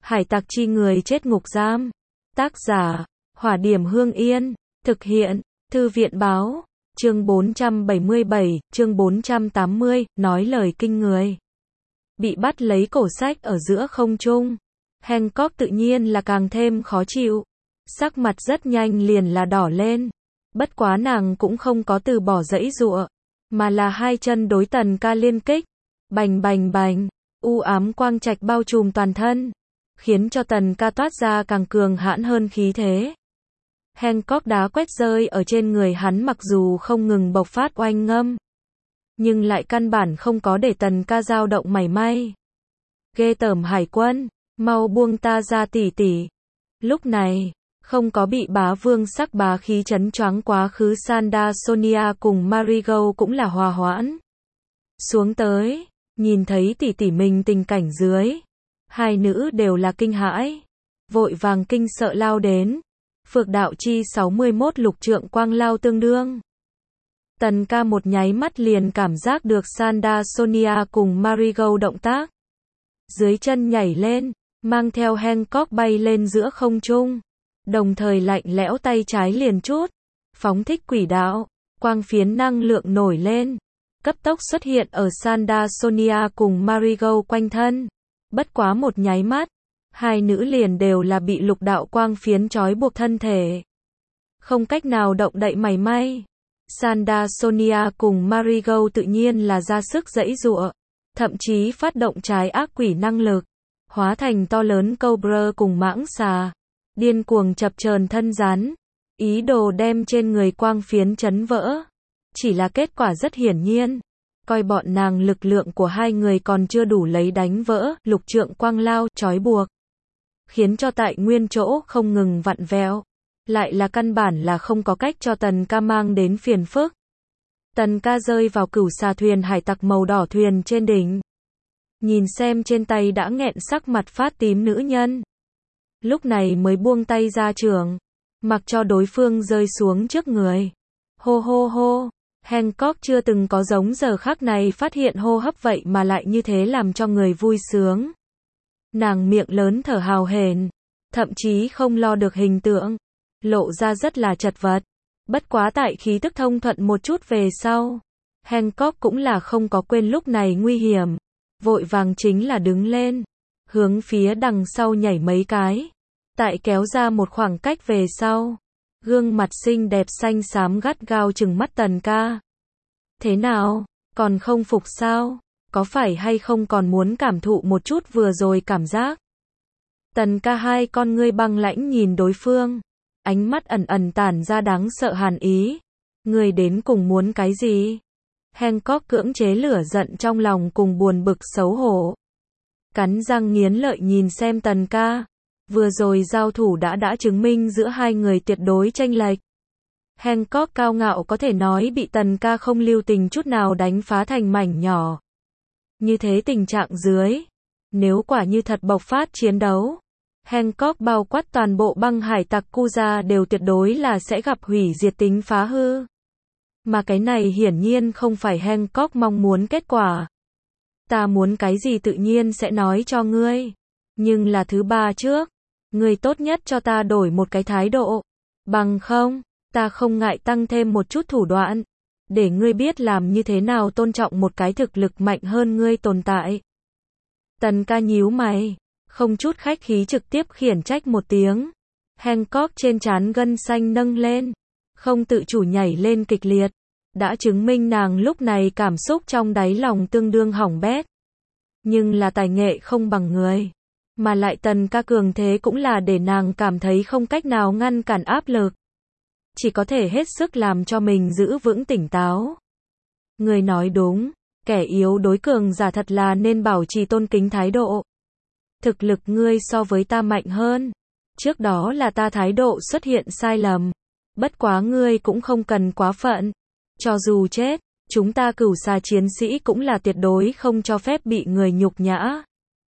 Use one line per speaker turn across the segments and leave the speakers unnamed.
Hải tặc chi người chết ngục giam. Tác giả, Hỏa Điểm Hương Yên. Thực hiện, Thư viện Báo. Chương 477, chương 480, nói lời kinh người. Bị bắt lấy cổ sách ở giữa không trung. Hancock tự nhiên là càng thêm khó chịu. Sắc mặt rất nhanh liền là đỏ lên. Bất quá nàng cũng không có từ bỏ giãy giụa, mà là hai chân đối Tần Ca liên kích. Bành bành bành, u ám quang trạch bao trùm toàn thân, khiến cho Tần Ca toát ra càng cường hãn hơn khí thế. Hancock đá quét rơi ở trên người hắn mặc dù không ngừng bộc phát oanh ngâm, nhưng lại căn bản không có để Tần Ca dao động mảy may. Ghê tởm Hải Quân, mau buông ta ra tỷ tỷ. Lúc này, không có bị bá vương sắc bá khí chấn choáng quá khứ Sanda Sonia cùng Marigold cũng là hòa hoãn xuống tới, nhìn thấy tỷ tỷ mình tình cảnh dưới. Hai nữ đều là kinh hãi, vội vàng kinh sợ lao đến. Phược đạo chi 61 lục trượng quang lao tương đương. Tần Ca một nháy mắt liền cảm giác được Sanda Sonia cùng Marigold động tác. Dưới chân nhảy lên, mang theo Hancock bay lên giữa không trung. Đồng thời lạnh lẽo tay trái liền chút, phóng thích quỷ đạo, quang phiến năng lượng nổi lên, cấp tốc xuất hiện ở Sanda Sonia cùng Marigold quanh thân. Bất quá một nháy mắt, hai nữ liền đều là bị lục đạo quang phiến trói buộc thân thể, không cách nào động đậy mảy may. Sanda Sonia cùng Marigold tự nhiên là ra sức giãy giụa, thậm chí phát động trái ác quỷ năng lực, hóa thành to lớn cobra cùng mãng xà, điên cuồng chập chờn thân rắn, ý đồ đem trên người quang phiến chấn vỡ. Chỉ là kết quả rất hiển nhiên, coi bọn nàng lực lượng của hai người còn chưa đủ lấy đánh vỡ lục trượng quang lao trói buộc, khiến cho tại nguyên chỗ không ngừng vặn vẹo, lại là căn bản là không có cách cho Tần Ca mang đến phiền phức. Tần Ca rơi vào cửu xà thuyền hải tặc màu đỏ thuyền trên đỉnh, nhìn xem trên tay đã nghẹn sắc mặt phát tím nữ nhân, lúc này mới buông tay ra trường, mặc cho đối phương rơi xuống trước người. Hô hô hô, Hancock chưa từng có giống giờ khắc này phát hiện hô hấp vậy mà lại như thế làm cho người vui sướng. Nàng miệng lớn thở hào hển, thậm chí không lo được hình tượng, lộ ra rất là chật vật. Bất quá tại khí tức thông thuận một chút về sau, Hancock cũng là không có quên lúc này nguy hiểm, vội vàng chính là đứng lên, hướng phía đằng sau nhảy mấy cái, tại kéo ra một khoảng cách về sau, gương mặt xinh đẹp xanh xám gắt gao trừng mắt Tần Ca. Thế nào, còn không phục sao? Có phải hay không còn muốn cảm thụ một chút vừa rồi cảm giác? Tần Ca hai con ngươi băng lãnh nhìn đối phương, ánh mắt ẩn ẩn tản ra đáng sợ hàn ý. Ngươi đến cùng muốn cái gì? Hancock cưỡng chế lửa giận trong lòng cùng buồn bực xấu hổ, cắn răng nghiến lợi nhìn xem Tần Ca. Vừa rồi giao thủ đã chứng minh giữa hai người tuyệt đối chênh lệch. Hancock cao ngạo có thể nói bị Tần Ca không lưu tình chút nào đánh phá thành mảnh nhỏ. Như thế tình trạng dưới, nếu quả như thật bộc phát chiến đấu, Hancock bao quát toàn bộ băng hải tặc Kuja đều tuyệt đối là sẽ gặp hủy diệt tính phá hư. Mà cái này hiển nhiên không phải Hancock mong muốn kết quả. Ta muốn cái gì tự nhiên sẽ nói cho ngươi. Nhưng là thứ ba trước, ngươi tốt nhất cho ta đổi một cái thái độ. Bằng không, ta không ngại tăng thêm một chút thủ đoạn, để ngươi biết làm như thế nào tôn trọng một cái thực lực mạnh hơn ngươi tồn tại. Tần Ca nhíu mày, không chút khách khí trực tiếp khiển trách một tiếng. Hancock trên trán gân xanh nâng lên, không tự chủ nhảy lên kịch liệt, đã chứng minh nàng lúc này cảm xúc trong đáy lòng tương đương hỏng bét. Nhưng là tài nghệ không bằng người, mà lại Tần Ca cường thế cũng là để nàng cảm thấy không cách nào ngăn cản áp lực, chỉ có thể hết sức làm cho mình giữ vững tỉnh táo. Người nói đúng, kẻ yếu đối cường giả thật là nên bảo trì tôn kính thái độ. Thực lực ngươi so với ta mạnh hơn, trước đó là ta thái độ xuất hiện sai lầm, bất quá ngươi cũng không cần quá phận. Cho dù chết, chúng ta cửu xà chiến sĩ cũng là tuyệt đối không cho phép bị người nhục nhã.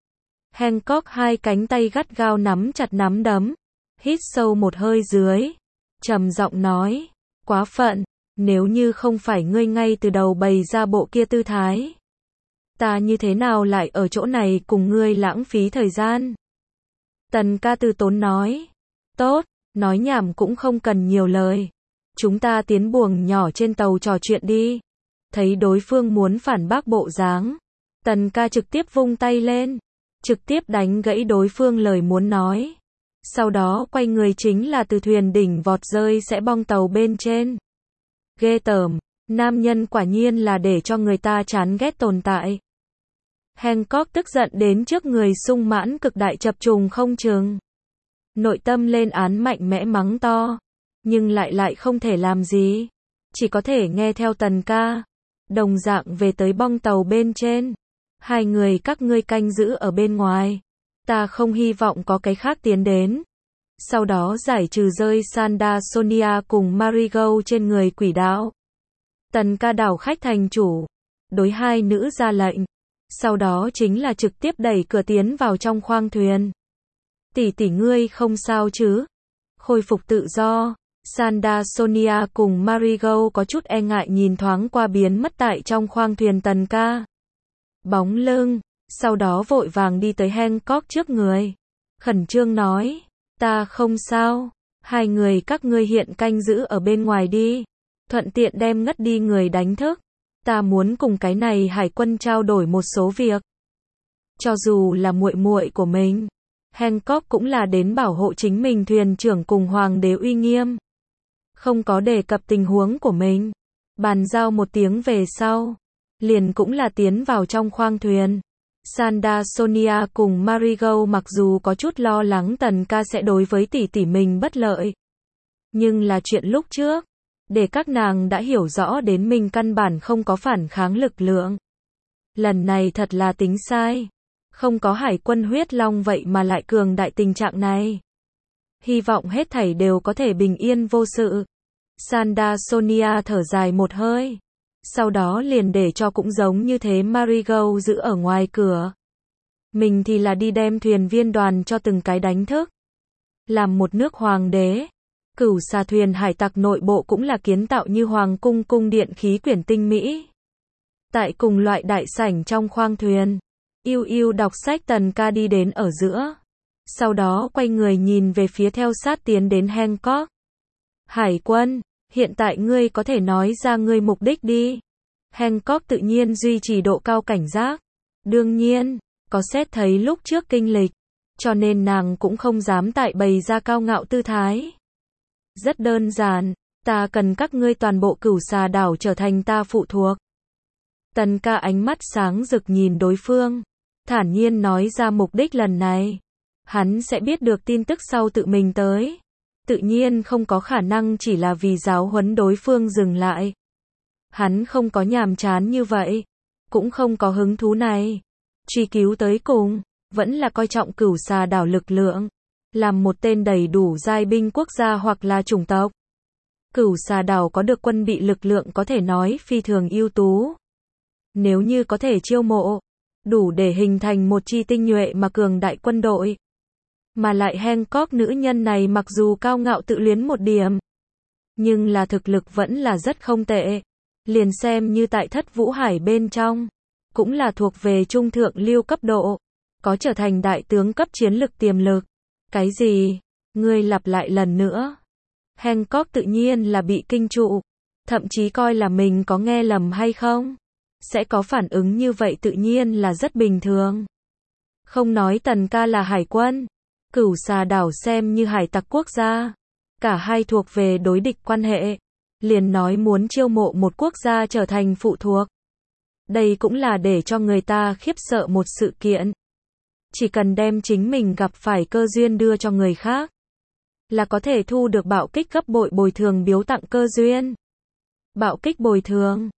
Hancock hai cánh tay gắt gao nắm chặt nắm đấm, hít sâu một hơi dưới, trầm giọng nói, quá phận, nếu như không phải ngươi ngay từ đầu bày ra bộ kia tư thái, ta như thế nào lại ở chỗ này cùng ngươi lãng phí thời gian. Tần ca từ tốn nói. Tốt, nói nhảm cũng không cần nhiều lời. Chúng ta tiến buồng nhỏ trên tàu trò chuyện đi. Thấy đối phương muốn phản bác bộ dáng, Tần ca trực tiếp vung tay lên, trực tiếp đánh gãy đối phương lời muốn nói. Sau đó quay người chính là từ thuyền đỉnh vọt rơi sẽ bong tàu bên trên. Ghê tởm, nam nhân quả nhiên là để cho người ta chán ghét tồn tại. Hancock tức giận đến trước người sung mãn cực đại chập trùng không chừng. Nội tâm lên án mạnh mẽ mắng to, nhưng lại không thể làm gì. Chỉ có thể nghe theo Tần ca. Đồng dạng về tới bong tàu bên trên. Hai người các ngươi canh giữ ở bên ngoài. Ta không hy vọng có cái khác tiến đến. Sau đó giải trừ rơi Sanda Sonia cùng Marigo trên người quỷ đạo. Tần ca đảo khách thành chủ. Đối hai nữ ra lệnh. Sau đó chính là trực tiếp đẩy cửa tiến vào trong khoang thuyền. Tỷ tỷ ngươi không sao chứ? Khôi phục tự do. Sanda Sonia cùng Marigo có chút e ngại nhìn thoáng qua biến mất tại trong khoang thuyền Tần ca. Bóng lưng, sau đó vội vàng đi tới Hancock trước người. Khẩn trương nói, ta không sao, hai người các ngươi hiện canh giữ ở bên ngoài đi. Thuận tiện đem ngất đi người đánh thức. Ta muốn cùng cái này hải quân trao đổi một số việc. Cho dù là muội muội của mình, Hancock cũng là đến bảo hộ chính mình thuyền trưởng cùng hoàng đế uy nghiêm. Không có đề cập tình huống của mình. Bàn giao một tiếng về sau, liền cũng là tiến vào trong khoang thuyền. Sanda Sonia cùng Marigo mặc dù có chút lo lắng Tần ca sẽ đối với tỷ tỷ mình bất lợi. Nhưng là chuyện lúc trước, để các nàng đã hiểu rõ đến mình căn bản không có phản kháng lực lượng. Lần này thật là tính sai. Không có hải quân huyết long vậy mà lại cường đại tình trạng này. Hy vọng hết thảy đều có thể bình yên vô sự. Sanda Sonia thở dài một hơi. Sau đó liền để cho cũng giống như thế Marigo giữ ở ngoài cửa. Mình thì là đi đem thuyền viên đoàn cho từng cái đánh thức. Làm một nước hoàng đế, Cửu Xà thuyền hải tặc nội bộ cũng là kiến tạo như hoàng cung cung điện khí quyển tinh mỹ. Tại cùng loại đại sảnh trong khoang thuyền, yêu đọc sách Tần ca đi đến ở giữa. Sau đó quay người nhìn về phía theo sát tiến đến Hancock. Hải quân, hiện tại ngươi có thể nói ra ngươi mục đích đi. Hancock tự nhiên duy trì độ cao cảnh giác. Đương nhiên, có xét thấy lúc trước kinh lịch, cho nên nàng cũng không dám tại bày ra cao ngạo tư thái. Rất đơn giản, ta cần các ngươi toàn bộ Cửu Xà đảo trở thành ta phụ thuộc. Tần ca ánh mắt sáng rực nhìn đối phương, thản nhiên nói ra mục đích lần này. Hắn sẽ biết được tin tức sau tự mình tới. Tự nhiên không có khả năng chỉ là vì giáo huấn đối phương dừng lại. Hắn không có nhàm chán như vậy, cũng không có hứng thú này. Truy cứu tới cùng, vẫn là coi trọng Cửu Xà đảo lực lượng. Làm một tên đầy đủ giai binh quốc gia hoặc là chủng tộc. Cửu Xà đảo có được quân bị lực lượng có thể nói phi thường ưu tú. Nếu như có thể chiêu mộ, đủ để hình thành một chi tinh nhuệ mà cường đại quân đội. Mà lại Hancock nữ nhân này mặc dù cao ngạo tự luyến một điểm, nhưng là thực lực vẫn là rất không tệ. Liền xem như tại Thất Vũ Hải bên trong, cũng là thuộc về trung thượng lưu cấp độ, có trở thành đại tướng cấp chiến lực tiềm lực. Cái gì? Ngươi lặp lại lần nữa. Hancock tự nhiên là bị kinh trụ, thậm chí coi là mình có nghe lầm hay không. Sẽ có phản ứng như vậy tự nhiên là rất bình thường. Không nói Tần ca là hải quân, Cửu Xà đảo xem như hải tặc quốc gia, cả hai thuộc về đối địch quan hệ, liền nói muốn chiêu mộ một quốc gia trở thành phụ thuộc. Đây cũng là để cho người ta khiếp sợ một sự kiện. Chỉ cần đem chính mình gặp phải cơ duyên đưa cho người khác, là có thể thu được bạo kích gấp bội bồi thường biếu tặng cơ duyên. Bạo kích bồi thường,